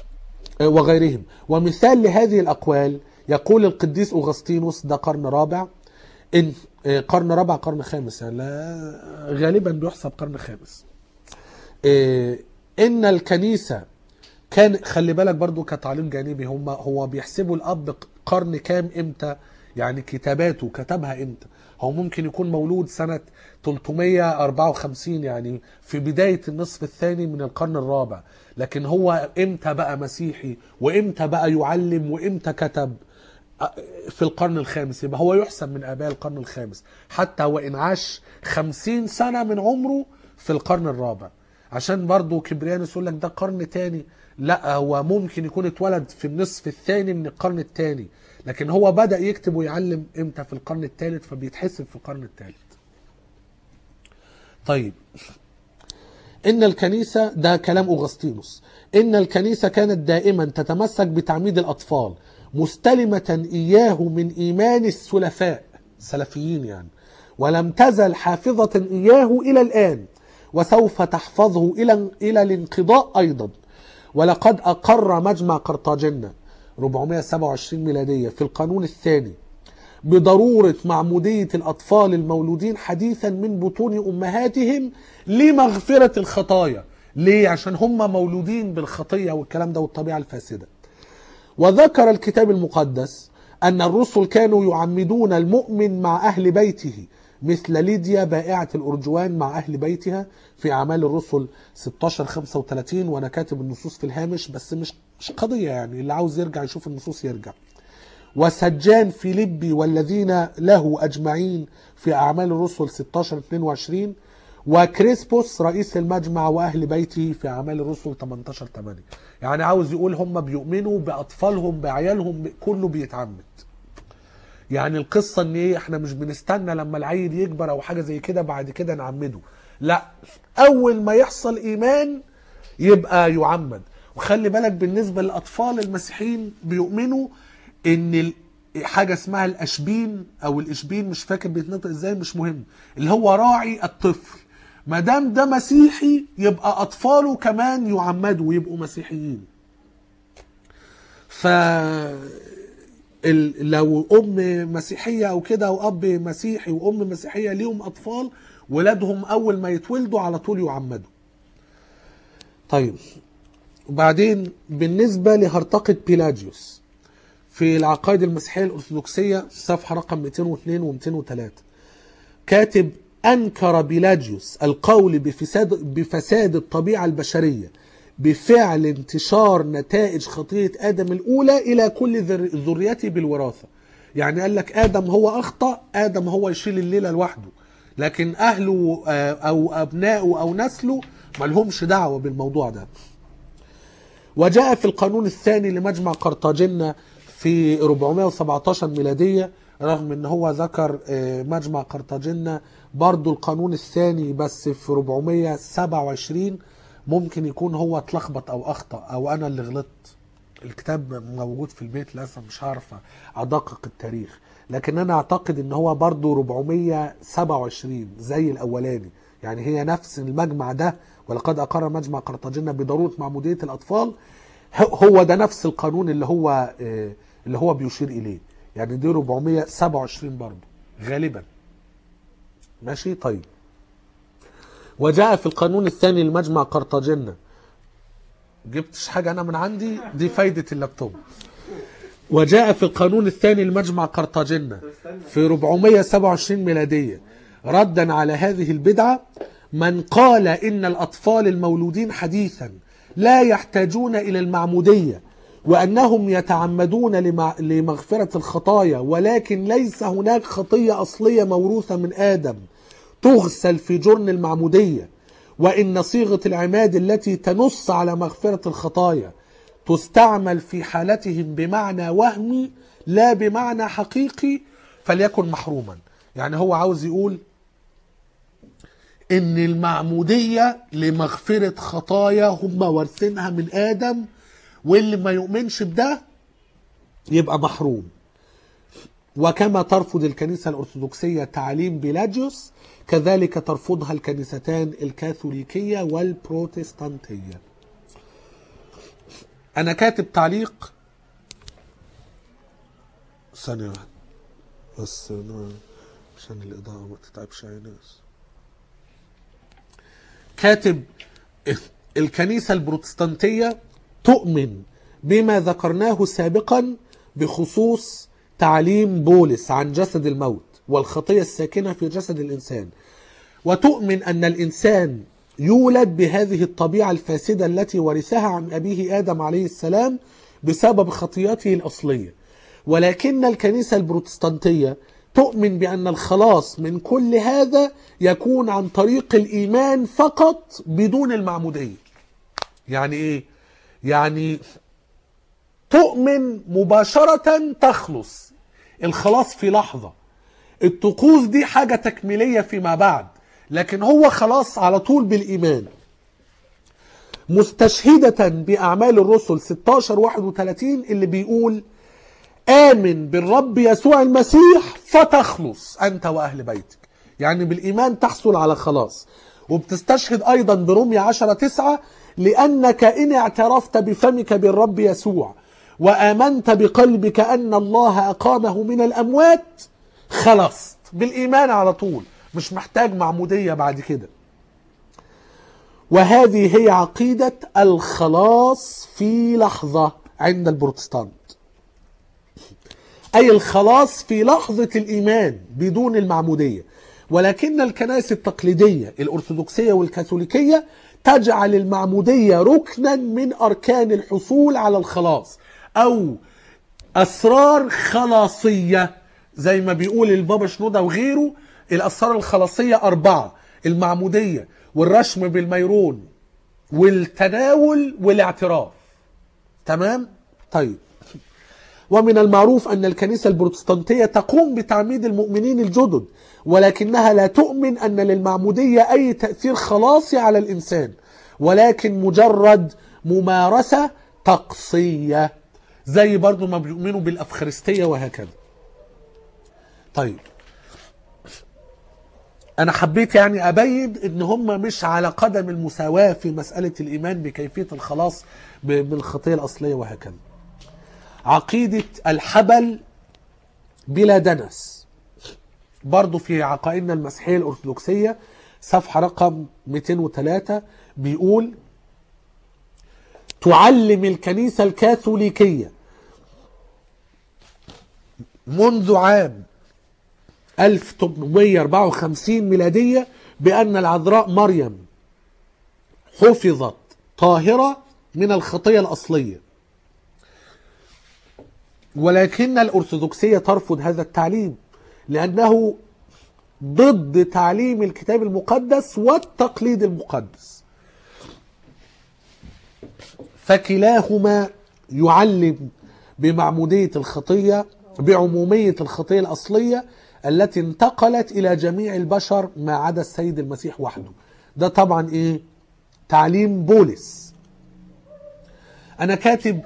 ومثال لهذه الأقوال يقول القديس أغسطينوس ده قرن رابع، إن قرن رابع قرن خامس يعني، غالبا بيحسب قرن خامس، إن الكنيسة كان، خلي بالك برضو كتعليم جانبي، هو بيحسبوا الأب قرن كام إمتى، يعني كتاباته كتبها إمتى. هو ممكن يكون مولود سنة 354 يعني في بداية النصف الثاني من القرن الرابع، لكن هو إمتى بقى مسيحي وإمتى بقى يعلم وإمتى كتب؟ في القرن الخامس. يبقى هو يحسب من آباء القرن الخامس، حتى وإن عاش 50 سنة من عمره في القرن الرابع. عشان برضو كبريانوس يقول لك ده قرن تاني، لا، هو ممكن يكون اتولد في النصف الثاني من القرن الثاني، لكن هو بدأ يكتب ويعلم امتى؟ في القرن الثالث، فبيتحسب في القرن الثالث. طيب، إن الكنيسة، ده كلام أغسطينوس، إن الكنيسة كانت دائما تتمسك بتعميد الأطفال مستلمة إياه من إيمان السلفيين يعني، ولم تزل حافظة إياه إلى الآن، وسوف تحفظه إلى الانقضاء أيضا. ولقد أقر مجمع قرطاجنة 427 ميلادية في القانون الثاني بضرورة معمودية الأطفال المولودين حديثا من بطون أمهاتهم لمغفرة الخطايا. ليه؟ عشان هم مولودين بالخطية والكلام ده والطبيعة الفاسدة. وذكر الكتاب المقدس أن الرسل كانوا يعمدون المؤمن مع أهل بيته، مثل ليديا بائعة الأرجوان مع أهل بيتها في أعمال الرسل 16:35. وأنا كاتب النصوص في الهامش، بس مش قضية يعني، اللي عاوز يرجع يشوف النصوص يرجع. وسجان فيليبي والذين له أجمعين في أعمال الرسل 16:22. وكريسبوس رئيس المجمع وأهل بيته في أعمال الرسل 18:8. يعني عاوز يقول هم بيؤمنوا بأطفالهم بعيالهم كله بيتعمد. يعني القصة ان ايه، احنا مش بنستنى لما العيل يكبر او حاجة زي كده بعد كده نعمده، لا، اول ما يحصل ايمان يبقى يعمد. وخلي بالك بالنسبة للاطفال المسيحيين بيؤمنوا ان حاجة اسمها الاشبين او الاشبين، مش فاكر بيتنطق ازاي، مش مهم، اللي هو راعي الطفل، ما دام ده مسيحي يبقى اطفاله كمان يعمدوا ويبقوا مسيحيين. ف لو ام مسيحيه او كده او اب مسيحي وام مسيحيه ليهم اطفال، ولادهم اول ما يتولدوا على طول يعمدوا. طيب، وبعدين بالنسبه لهرطقه بيلاجيوس في العقائد المسيحيه الارثوذكسيه صفحه رقم 202 و203، كاتب: انكر بيلاجيوس القول بفساد الطبيعه البشريه بفعل انتشار نتائج خطية آدم الأولى إلى كل ذريته بالوراثة. يعني قال لك آدم هو أخطأ، آدم هو يشيل الليلة لوحده، لكن أهله أو أبنائه أو نسله ما لهمش دعوة بالموضوع ده. وجاء في القانون الثاني لمجمع قرطاجنة في 417 ميلادية، رغم ان هو ذكر مجمع قرطاجنة برضو القانون الثاني بس في 427، ممكن يكون هو اتلخبط او اخطأ او انا اللي غلطت. الكتاب موجود في البيت للاسف مش عارف ادقق التاريخ، لكن انا اعتقد ان هو برضو 427 زي الاولاني، يعني هي نفس المجمع ده. ولقد اقر مجمع قرطاجنة بضرورة معمودية الاطفال، هو ده نفس القانون اللي هو بيشير اليه، يعني دي 427 برضو غالبا. ماشي. طيب، وجاء في القانون الثاني لمجمع قرطاجنة، جبتش حاجة أنا من عندي، دي فايدة اللابتوب. وجاء في القانون الثاني لمجمع قرطاجنة في 427 ميلادية ردا على هذه البدعة من قال إن الأطفال المولودين حديثا لا يحتاجون إلى المعمودية، وأنهم يتعمدون لمغفرة الخطايا، ولكن ليس هناك خطية أصلية موروثة من آدم تغسل في جرن المعمودية، وإن صيغة العماد التي تنص على مغفرة الخطايا تستعمل في حالتهم بمعنى وهمي لا بمعنى حقيقي، فليكن محروما. يعني هو عاوز يقول إن المعمودية لمغفرة خطايا هم وارثينها من آدم، واللي ما يؤمنش بده يبقى محروم. وكما ترفض الكنيسة الأرثوذكسية تعليم بيلاجيوس، كذلك ترفضها الكنيستان الكاثوليكية والبروتستانتية. أنا كاتب تعليق ثانية واحدة بس عشان الإضاءة ما تتعبش عينيس. كاتب: الكنيسة البروتستانتية تؤمن بما ذكرناه سابقا بخصوص تعليم بولس عن جسد الموت والخطية الساكنة في جسد الإنسان، وتؤمن أن الإنسان يولد بهذه الطبيعة الفاسدة التي ورثها عن أبيه آدم عليه السلام بسبب خطيئته الأصلية. ولكن الكنيسة البروتستانتية تؤمن بأن الخلاص من كل هذا يكون عن طريق الإيمان فقط بدون المعمودية. يعني إيه؟ يعني تؤمن مباشرة تخلص، الخلاص في لحظة، الطقوس دي حاجة تكميلية فيما بعد، لكن هو خلاص على طول بالإيمان. مستشهدة بأعمال الرسل 16:31 اللي بيقول: آمن بالرب يسوع المسيح فتخلص أنت وأهل بيتك. يعني بالإيمان تحصل على خلاص. وبتستشهد أيضا برمية 10:9 لأنك إن اعترفت بفمك بالرب يسوع وآمنت بقلبك أن الله أقامه من الأموات خلصت بالإيمان على طول، مش محتاج معمودية بعد كده. وهذه هي عقيدة الخلاص في لحظة عند البروتستانت، أي الخلاص في لحظة الإيمان بدون المعمودية. ولكن الكنائس التقليدية الأرثوذكسية والكاثوليكية تجعل المعمودية ركنا من أركان الحصول على الخلاص، أو أسرار خلاصية زي ما بيقول البابا شنودة وغيره. الأسرار الخلاصية 4: المعمودية والرشم بالميرون والتناول والاعتراف. تمام؟ طيب، ومن المعروف أن الكنيسة البروتستانتية تقوم بتعميد المؤمنين الجدد، ولكنها لا تؤمن أن للمعمودية أي تأثير خلاصي على الإنسان، ولكن مجرد ممارسة طقسية، زي برضو ما بيؤمنوا بالأفخارستية وهكذا. طيب أنا حبيت يعني أبين إن هم مش على قدم المساواة في مسألة الإيمان بكيفية الخلاص بالخطية الأصلية وهكذا. عقيدة الحبل بلا دنس برضو في عقائدنا المسيحية الأرثوذكسية صفحة رقم 203 بيقول: تعلم الكنيسة الكاثوليكية منذ عام 1854 ميلادية بأن العذراء مريم حفظت طاهرة من الخطية الأصلية، ولكن الأرثوذكسية ترفض هذا التعليم لأنه ضد تعليم الكتاب المقدس والتقليد المقدس، فكلاهما يعلم بمعمودية الخطية، بعمومية الخطية الأصلية التي انتقلت إلى جميع البشر ما عدا السيد المسيح وحده. ده طبعا إيه؟ تعليم بولس. أنا كاتب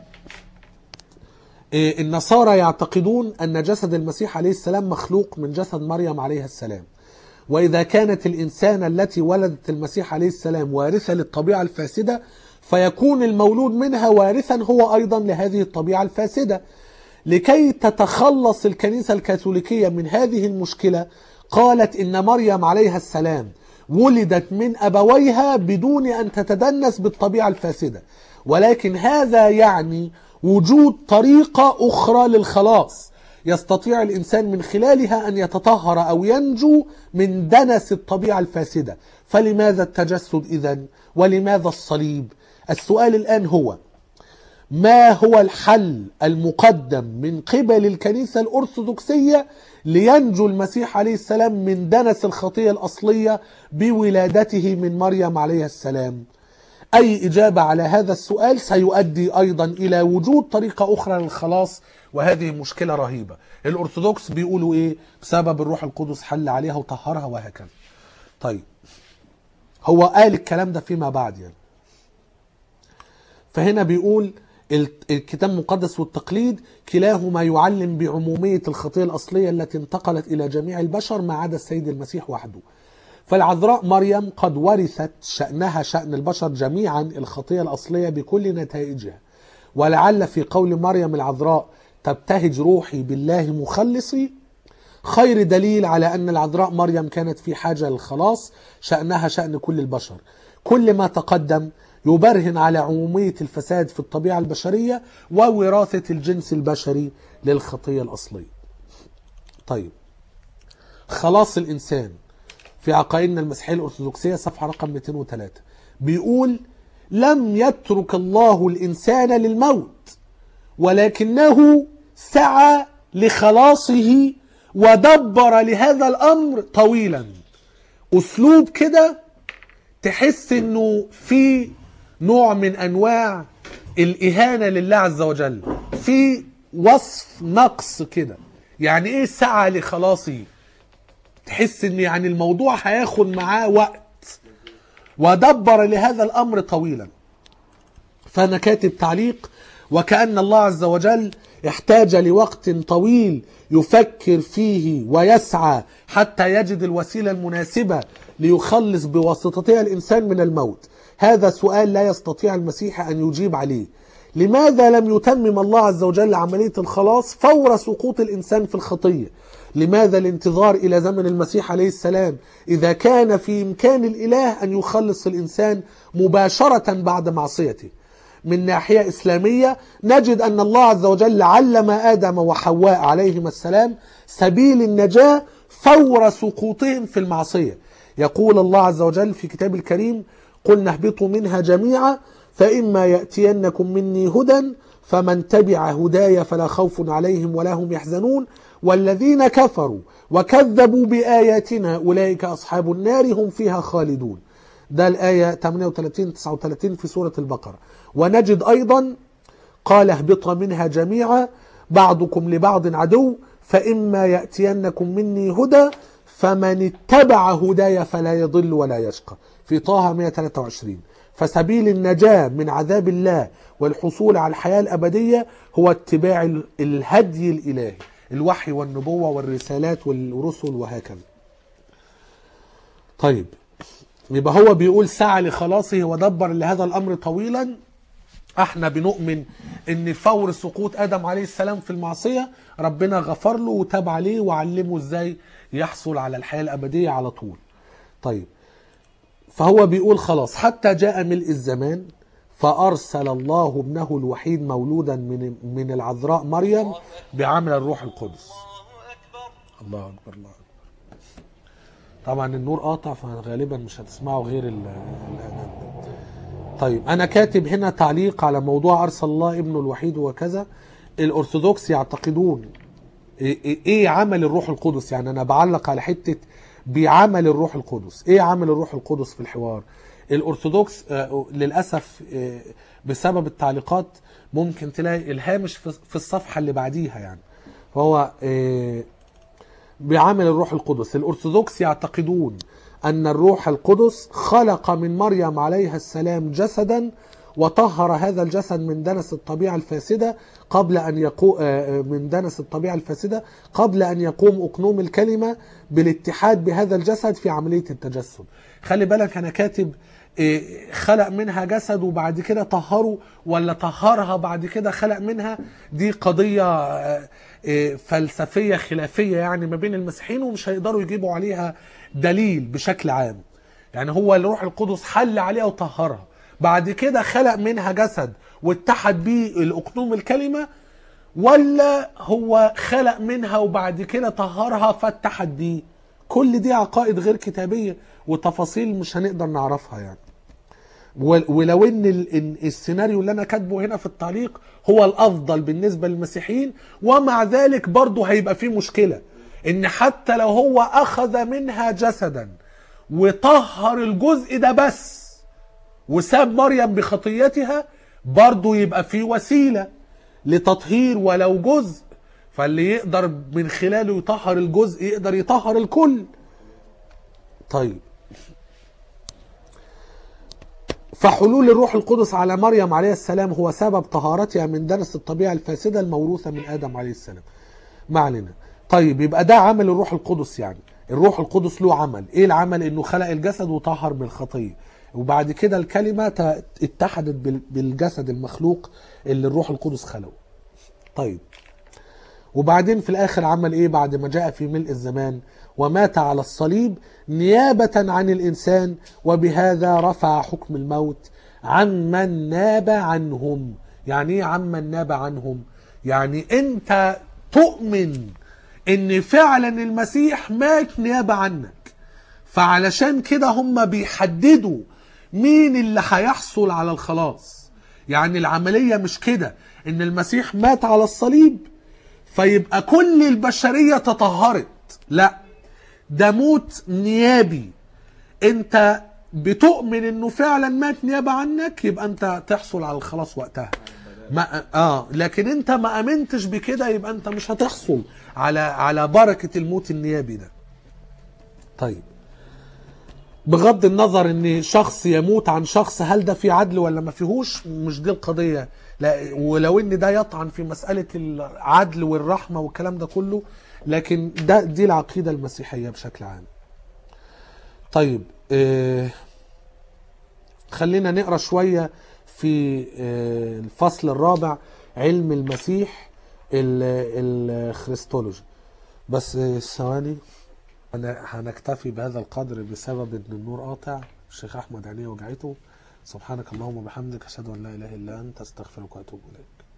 النصارى يعتقدون أن جسد المسيح عليه السلام مخلوق من جسد مريم عليه السلام، وإذا كانت الإنسانة التي ولدت المسيح عليه السلام وارثة للطبيعة الفاسدة، فيكون المولود منها وارثا هو أيضا لهذه الطبيعة الفاسدة. لكي تتخلص الكنيسة الكاثوليكية من هذه المشكلة قالت إن مريم عليها السلام ولدت من أبويها بدون أن تتدنس بالطبيعة الفاسدة، ولكن هذا يعني وجود طريقة أخرى للخلاص يستطيع الإنسان من خلالها أن يتطهر أو ينجو من دنس الطبيعة الفاسدة. فلماذا التجسد إذن؟ ولماذا الصليب؟ السؤال الآن هو: ما هو الحل المقدم من قبل الكنيسة الأرثوذكسية لينجو المسيح عليه السلام من دنس الخطية الأصلية بولادته من مريم عليه السلام؟ أي إجابة على هذا السؤال سيؤدي أيضا إلى وجود طريقة أخرى للخلاص، وهذه مشكلة رهيبة. الأرثوذكس بيقولوا إيه؟ بسبب الروح القدس حل عليها وطهرها وهكذا. طيب هو قال الكلام ده فيما بعد يعني. فهنا بيقول الكتاب المقدس والتقليد كلاهما يعلم بعمومية الخطية الأصلية التي انتقلت إلى جميع البشر ما عدا السيد المسيح وحده. فالعذراء مريم قد ورثت شأنها شأن البشر جميعا الخطية الأصلية بكل نتائجها، ولعل في قول مريم العذراء تبتهج روحي بالله مخلصي خير دليل على أن العذراء مريم كانت في حاجة للخلاص شأنها شأن كل البشر. كل ما تقدم يبرهن على عمومية الفساد في الطبيعة البشرية ووراثة الجنس البشري للخطية الأصلية. طيب خلاص الإنسان في عقائدنا المسيحية الأرثوذكسية صفحة رقم 203 بيقول: لم يترك الله الإنسان للموت، ولكنه سعى لخلاصه ودبر لهذا الأمر طويلا. أسلوب كده تحس إنه في نوع من أنواع الإهانة لله عز وجل، في وصف نقص كده. يعني إيه سعى لخلاصه؟ تحس إن يعني الموضوع هياخد معاه وقت. ودبر لهذا الأمر طويلا. فأنا كاتب تعليق: وكأن الله عز وجل احتاج لوقت طويل يفكر فيه ويسعى حتى يجد الوسيلة المناسبة ليخلص بواسطتها الإنسان من الموت. هذا سؤال لا يستطيع المسيح أن يجيب عليه. لماذا لم يتمم الله عز وجل عملية الخلاص فور سقوط الإنسان في الخطية؟ لماذا الانتظار إلى زمن المسيح عليه السلام إذا كان في إمكان الإله أن يخلص الإنسان مباشرة بعد معصيته؟ من ناحية إسلامية نجد أن الله عز وجل علم آدم وحواء عليهما السلام سبيل النجاة فور سقوطهم في المعصية. يقول الله عز وجل في كتاب الكريم: قلنا اهبطوا منها جميعا فإما يأتينكم مني هدى فمن تبع هداي فلا خوف عليهم ولا هم يحزنون والذين كفروا وكذبوا بآياتنا أولئك أصحاب النار هم فيها خالدون. ده الآية 38-39 في سورة البقرة. ونجد أيضا: قال اهبط منها جميعا بعضكم لبعض عدو فإما يأتينكم مني هدى فمن اتبع هدايا فلا يضل ولا يشقى. في طه 123. فسبيل النجاة من عذاب الله والحصول على الحياة الأبدية هو اتباع الهدي الإلهي، الوحي والنبوة والرسالات والرسل وهكذا. طيب، يبقى هو بيقول سعى لخلاصه ودبر لهذا الأمر طويلا. احنا بنؤمن ان فور سقوط آدم عليه السلام في المعصية ربنا غفر له وتاب عليه وعلمه ازاي يحصل على الحياة الأبدية على طول. طيب، فهو بيقول خلاص حتى جاء ملء الزمان فأرسل الله ابنه الوحيد مولودا من العذراء مريم بعمل الروح القدس. الله أكبر الله أكبر. طبعا النور قاطع فغالبا مش هتسمعوا غير الأذان. طيب، أنا كاتب هنا تعليق على موضوع أرسل الله ابنه الوحيد وكذا. الأرثوذكس يعتقدون إيه عمل الروح القدس، يعني أنا بعلق على حتة بعمل الروح القدس. إيه عمل الروح القدس في الحوار؟ الأرثوذكس للأسف بسبب التعليقات ممكن تلاقي الهامش في الصفحة اللي بعديها، يعني هو بعمل الروح القدس. الأرثوذكس يعتقدون أن الروح القدس خلق من مريم عليها السلام جسدا وطهر هذا الجسد من دنس الطبيعة الفاسدة قبل أن يقوم أقنوم الكلمة بالاتحاد بهذا الجسد في عملية التجسد. خلي بالك أنا كاتب خلق منها جسد وبعد كده طهره، ولا طهرها بعد كده خلق منها. دي قضية فلسفية خلافية يعني ما بين المسيحيين، ومش هيقدروا يجيبوا عليها دليل بشكل عام. يعني هو الروح القدس حل عليها وطهرها، بعد كده خلق منها جسد واتحد بيه الأقنوم الكلمة، ولا هو خلق منها وبعد كده طهرها فاتحد بيه؟ كل دي عقائد غير كتابية وتفاصيل مش هنقدر نعرفها يعني. ولو ان السيناريو اللي انا كاتبه هنا في التعليق هو الافضل بالنسبة للمسيحيين، ومع ذلك برضه هيبقى فيه مشكلة ان حتى لو هو اخذ منها جسدا وطهر الجزء ده بس وساب مريم بخطيتها، برضه يبقى فيه وسيلة لتطهير ولو جزء، فاللي يقدر من خلاله يطهر الجزء يقدر يطهر الكل. طيب، فحلول الروح القدس على مريم عليه السلام هو سبب طهارتها من دنس الطبيعة الفاسدة الموروثة من آدم عليه السلام. ما علينا. طيب، يبقى ده عمل الروح القدس. يعني الروح القدس له عمل. ايه العمل؟ انه خلق الجسد وطهر من الخطية، وبعد كده الكلمة اتحدت بالجسد المخلوق اللي الروح القدس خلقه. طيب، وبعدين في الاخر عمل ايه بعد ما جاء في ملء الزمان؟ ومات على الصليب نيابة عن الانسان، وبهذا رفع حكم الموت عمن ناب عنهم. يعني ايه عمن ناب عنهم؟ يعني انت تؤمن ان فعلا المسيح مات نيابة عنك، فعلشان كده هم بيحددوا مين اللي هيحصل على الخلاص. يعني العملية مش كده ان المسيح مات على الصليب فيبقى كل البشرية تطهرت، لا، ده موت نيابي. انت بتؤمن انه فعلا مات نيابة عنك، يبقى انت تحصل على الخلاص وقتها. لكن انت ما امنتش بكده، يبقى انت مش هتحصل على بركة الموت النيابي ده. طيب، بغض النظر ان شخص يموت عن شخص، هل ده في عدل ولا ما فيهوش؟ مش دي القضية. لا، ولو ان ده يطعن في مسألة العدل والرحمة والكلام ده كله، لكن دي العقيدة المسيحية بشكل عام. طيب، خلينا نقرأ شوية في الفصل الرابع، علم المسيح الخريستولوجي. بس ثواني، هنكتفي بهذا القدر بسبب ان النور قاطع. الشيخ احمد عينيه وجعته. سبحانك اللهم وبحمدك، اشهد ان لا اله الا انت، استغفرك واتوب اليك.